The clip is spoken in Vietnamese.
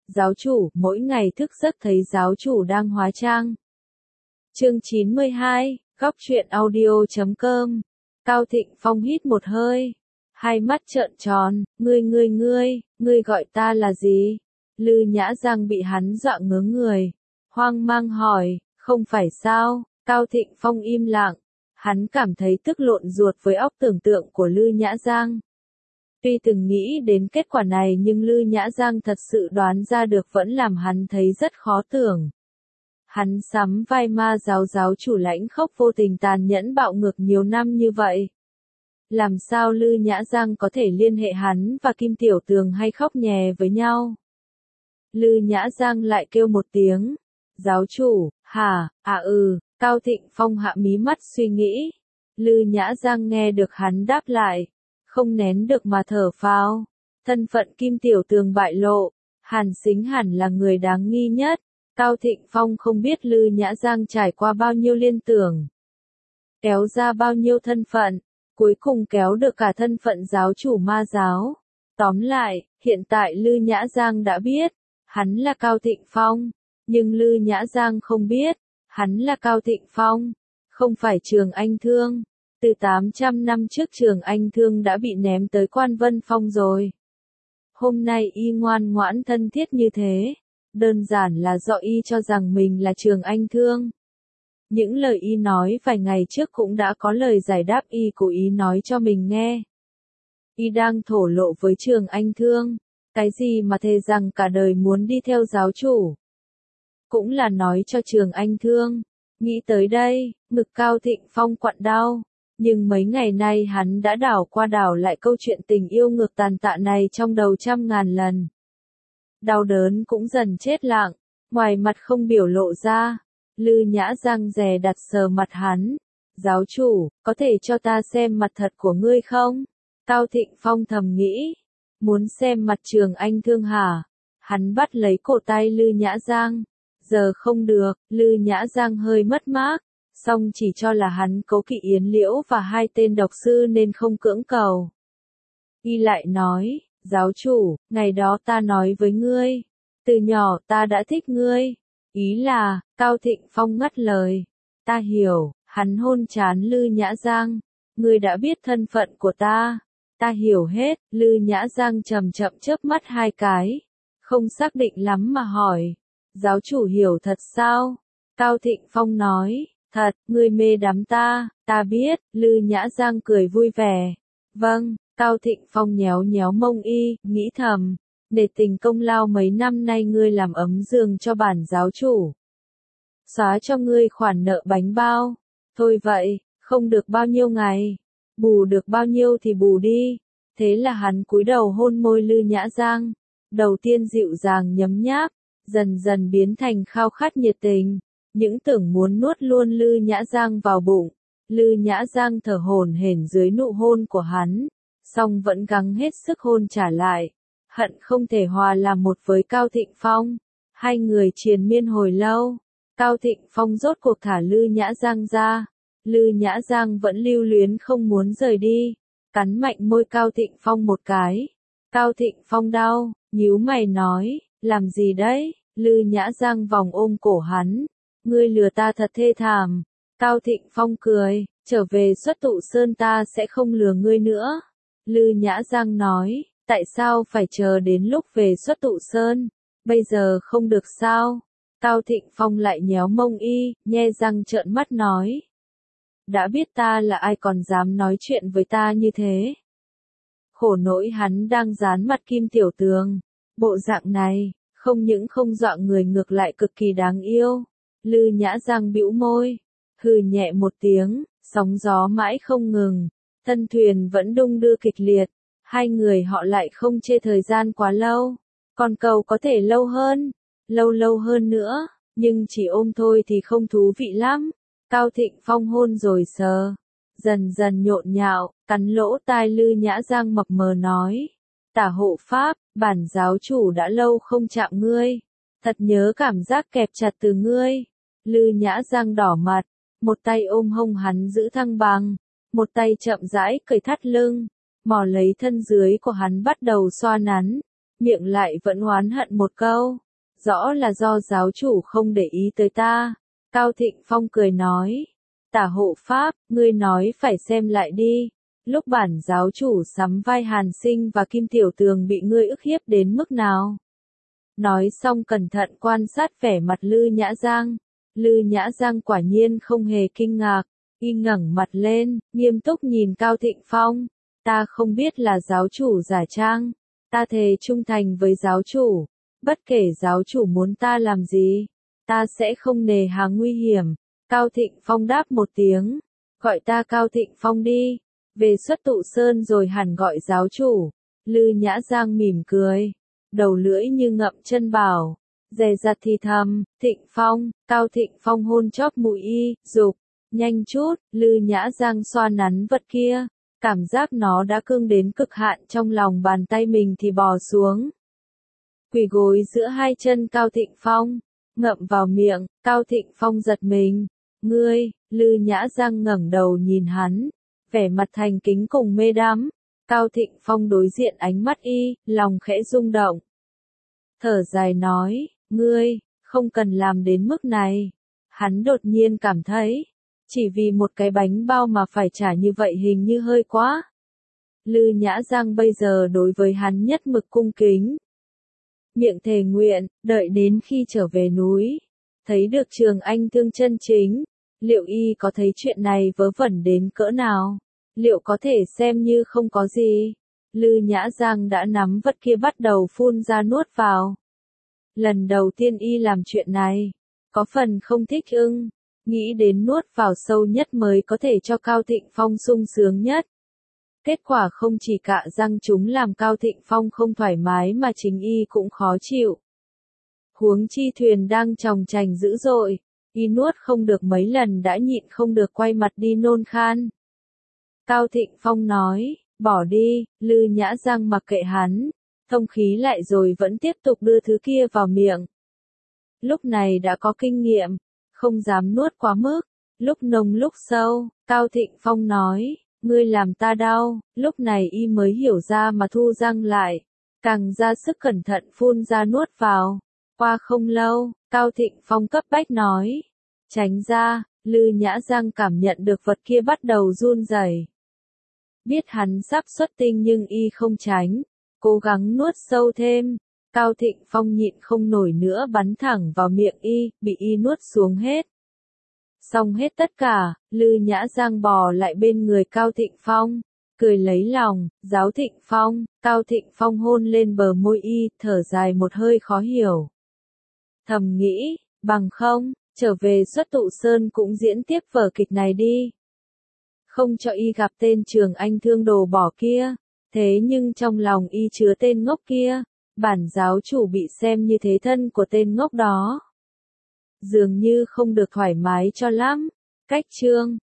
Giáo chủ, mỗi ngày thức giấc thấy giáo chủ đang hóa trang. Chương 92, góc truyện audio.com. Cao Thịnh Phong hít một hơi, hai mắt trợn tròn, ngươi gọi ta là gì? Lư Nhã Giang bị hắn dọa ngớ người, hoang mang hỏi, không phải sao? Cao Thịnh Phong im lặng, hắn cảm thấy tức lộn ruột với óc tưởng tượng của Lư Nhã Giang. Tuy từng nghĩ đến kết quả này nhưng Lư Nhã Giang thật sự đoán ra được vẫn làm hắn thấy rất khó tưởng. Hắn sắm vai ma giáo chủ lãnh khốc vô tình tàn nhẫn bạo ngược nhiều năm như vậy. Làm sao Lư Nhã Giang có thể liên hệ hắn và Kim Tiểu Tường hay khóc nhè với nhau? Lư Nhã Giang lại kêu một tiếng. Giáo chủ, hả, Cao Thịnh Phong hạ mí mắt suy nghĩ. Lư Nhã Giang nghe được hắn đáp lại, không nén được mà thở phào. Thân phận Kim Tiểu Tường bại lộ, Hàn Sính hẳn là người đáng nghi nhất. Cao Thịnh Phong không biết Lư Nhã Giang trải qua bao nhiêu liên tưởng, kéo ra bao nhiêu thân phận, cuối cùng kéo được cả thân phận giáo chủ ma giáo. Tóm lại, hiện tại Lư Nhã Giang đã biết, hắn là Cao Thịnh Phong, nhưng Lư Nhã Giang không biết, hắn là Cao Thịnh Phong, không phải Trường Anh Thương. Từ 800 năm trước Trường Anh Thương đã bị ném tới Quan Vân Phong rồi. Hôm nay y ngoan ngoãn thân thiết như thế, đơn giản là do y cho rằng mình là Trường Anh Thương. Những lời y nói vài ngày trước cũng đã có lời giải đáp y cố ý nói cho mình nghe. Y đang thổ lộ với Trường Anh Thương, cái gì mà thề rằng cả đời muốn đi theo giáo chủ. Cũng là nói cho Trường Anh Thương. Nghĩ tới đây, ngực Cao Thịnh Phong quặn đau. Nhưng mấy ngày nay hắn đã đảo qua đảo lại câu chuyện tình yêu ngược tàn tạ này trong đầu trăm ngàn lần. Đau đớn cũng dần chết lặng, ngoài mặt không biểu lộ ra. Lư Nhã Giang dè đặt sờ mặt hắn. Giáo chủ, có thể cho ta xem mặt thật của ngươi không? Cao Thịnh Phong thầm nghĩ. Muốn xem mặt Trường Anh Thương hả? Hắn bắt lấy cổ tay Lư Nhã Giang. Giờ không được, Lư Nhã Giang hơi mất mát. Song chỉ cho là hắn cố kỵ Yến Liễu và hai tên độc sư nên không cưỡng cầu. Y lại nói, giáo chủ, ngày đó ta nói với ngươi, từ nhỏ ta đã thích ngươi. Ý là, Cao Thịnh Phong ngắt lời. Ta hiểu, hắn hôn trán Lư Nhã Giang. Ngươi đã biết thân phận của ta. Ta hiểu hết, Lư Nhã Giang chậm chậm chớp mắt hai cái. Không xác định lắm mà hỏi. Giáo chủ hiểu thật sao? Cao Thịnh Phong nói. Thật, ngươi mê đắm ta biết. Lư Nhã Giang cười vui vẻ. Vâng, Cao Thịnh Phong nhéo nhéo mông y, nghĩ thầm. Để tình công lao mấy năm nay ngươi làm ấm giường cho bản giáo chủ. Xóa cho ngươi khoản nợ bánh bao. Thôi vậy, không được bao nhiêu ngày. Bù được bao nhiêu thì bù đi. Thế là hắn cúi đầu hôn môi Lư Nhã Giang. Đầu tiên dịu dàng nhấm nháp, dần dần biến thành khao khát nhiệt tình. Những tưởng muốn nuốt luôn Lư Nhã Giang vào bụng. Lư Nhã Giang thở hổn hển dưới nụ hôn của hắn, song vẫn gắng hết sức hôn trả lại. Hận không thể hòa làm một với Cao Thịnh Phong. Hai người triền miên hồi lâu. Cao Thịnh Phong rốt cuộc thả Lư Nhã Giang ra. Lư Nhã Giang vẫn lưu luyến không muốn rời đi. Cắn mạnh môi Cao Thịnh Phong một cái. Cao Thịnh Phong đau, nhíu mày nói, làm gì đấy? Lư Nhã Giang vòng ôm cổ hắn. Ngươi lừa ta thật thê thảm. Cao Thịnh Phong cười, trở về Xuất Tụ Sơn ta sẽ không lừa ngươi nữa. Lư Nhã Giang nói, tại sao phải chờ đến lúc về Xuất Tụ Sơn? Bây giờ không được sao? Cao Thịnh Phong lại nhéo mông y, nhe răng trợn mắt nói. Đã biết ta là ai còn dám nói chuyện với ta như thế? Khổ nỗi hắn đang dán mặt Kim Tiểu Tường. Bộ dạng này, không những không dọa người ngược lại cực kỳ đáng yêu. Lư Nhã Giang bĩu môi, hừ nhẹ một tiếng, sóng gió mãi không ngừng. Thân thuyền vẫn đung đưa kịch liệt. Hai người họ lại không chê thời gian quá lâu. Con cầu có thể lâu hơn, lâu hơn nữa, nhưng chỉ ôm thôi thì không thú vị lắm. Cao Thịnh Phong hôn rồi sờ, dần dần nhộn nhạo, cắn lỗ tai Lư Nhã Giang mập mờ nói. Tả hộ pháp, bản giáo chủ đã lâu không chạm ngươi. Thật nhớ cảm giác kẹp chặt từ ngươi. Lư Nhã Giang đỏ mặt, một tay ôm hông hắn giữ thăng bằng, một tay chậm rãi cởi thắt lưng, mò lấy thân dưới của hắn bắt đầu xoa nắn. miệng lại vẫn oán hận một câu. Rõ là do giáo chủ không để ý tới ta. Cao Thịnh Phong cười nói. Tả hộ pháp, ngươi nói phải xem lại đi. Lúc bản giáo chủ sắm vai Hàn Sinh và Kim Tiểu Tường bị ngươi ức hiếp đến mức nào? Nói xong cẩn thận quan sát vẻ mặt Lư Nhã Giang. Lư Nhã Giang quả nhiên không hề kinh ngạc, y ngẩng mặt lên, nghiêm túc nhìn Cao Thịnh Phong. Ta không biết là giáo chủ giả trang, ta thề trung thành với giáo chủ, bất kể giáo chủ muốn ta làm gì, ta sẽ không nề hà nguy hiểm. Cao Thịnh Phong đáp một tiếng, gọi ta Cao Thịnh Phong đi, về Xuất Tụ Sơn rồi hẳn gọi giáo chủ. Lư Nhã Giang mỉm cười, đầu lưỡi như ngậm chân bảo, dè dặt thì thầm, Thịnh Phong. Cao Thịnh Phong hôn chóp mũi y, dục, nhanh chút. Lư Nhã Giang xoa nắn vật kia, cảm giác nó đã cương đến cực hạn trong lòng bàn tay mình thì bò xuống. Quỳ gối giữa hai chân Cao Thịnh Phong, ngậm vào miệng. Cao Thịnh Phong giật mình, ngươi. Lư Nhã Giang ngẩng đầu nhìn hắn, vẻ mặt thành kính cùng mê đắm. Cao Thịnh Phong đối diện ánh mắt y, lòng khẽ rung động. Thở dài nói, ngươi, không cần làm đến mức này. Hắn đột nhiên cảm thấy, chỉ vì một cái bánh bao mà phải trả như vậy hình như hơi quá. Lư Nhã Giang bây giờ đối với hắn nhất mực cung kính. Miệng thề nguyện, đợi đến khi trở về núi, thấy được Trường Anh Thương chân chính, liệu y có thấy chuyện này vớ vẩn đến cỡ nào? Liệu có thể xem như không có gì? Lư Nhã Giang đã nắm vật kia bắt đầu phun ra nuốt vào. Lần đầu tiên y làm chuyện này, có phần không thích ưng, nghĩ đến nuốt vào sâu nhất mới có thể cho Cao Thịnh Phong sung sướng nhất. Kết quả không chỉ cạ răng chúng làm Cao Thịnh Phong không thoải mái mà chính y cũng khó chịu. Huống chi thuyền đang chòng chành dữ dội, y nuốt không được mấy lần đã nhịn không được quay mặt đi nôn khan. Cao Thịnh Phong nói, bỏ đi. Lư Nhã Giang mặc kệ hắn, thông khí lại rồi vẫn tiếp tục đưa thứ kia vào miệng. Lúc này đã có kinh nghiệm, không dám nuốt quá mức, lúc nồng lúc sâu. Cao Thịnh Phong nói, ngươi làm ta đau. Lúc này y mới hiểu ra mà thu răng lại, càng ra sức cẩn thận phun ra nuốt vào. Qua không lâu, Cao Thịnh Phong cấp bách nói, tránh ra. Lư Nhã Giang cảm nhận được vật kia bắt đầu run rẩy. Biết hắn sắp xuất tinh nhưng y không tránh, cố gắng nuốt sâu thêm. Cao Thịnh Phong nhịn không nổi nữa bắn thẳng vào miệng y, bị y nuốt xuống hết. Xong hết tất cả, Lư Nhã Giang bò lại bên người Cao Thịnh Phong, cười lấy lòng, giáo Thịnh Phong. Cao Thịnh Phong hôn lên bờ môi y, thở dài một hơi khó hiểu. Thầm nghĩ, bằng không, trở về Xuất Tụ Sơn cũng diễn tiếp vở kịch này đi. Không cho y gặp tên Trường Anh Thương đồ bỏ kia, thế nhưng trong lòng y chứa tên ngốc kia, bản giáo chủ bị xem như thế thân của tên ngốc đó. Dường như không được thoải mái cho lắm. Cách chương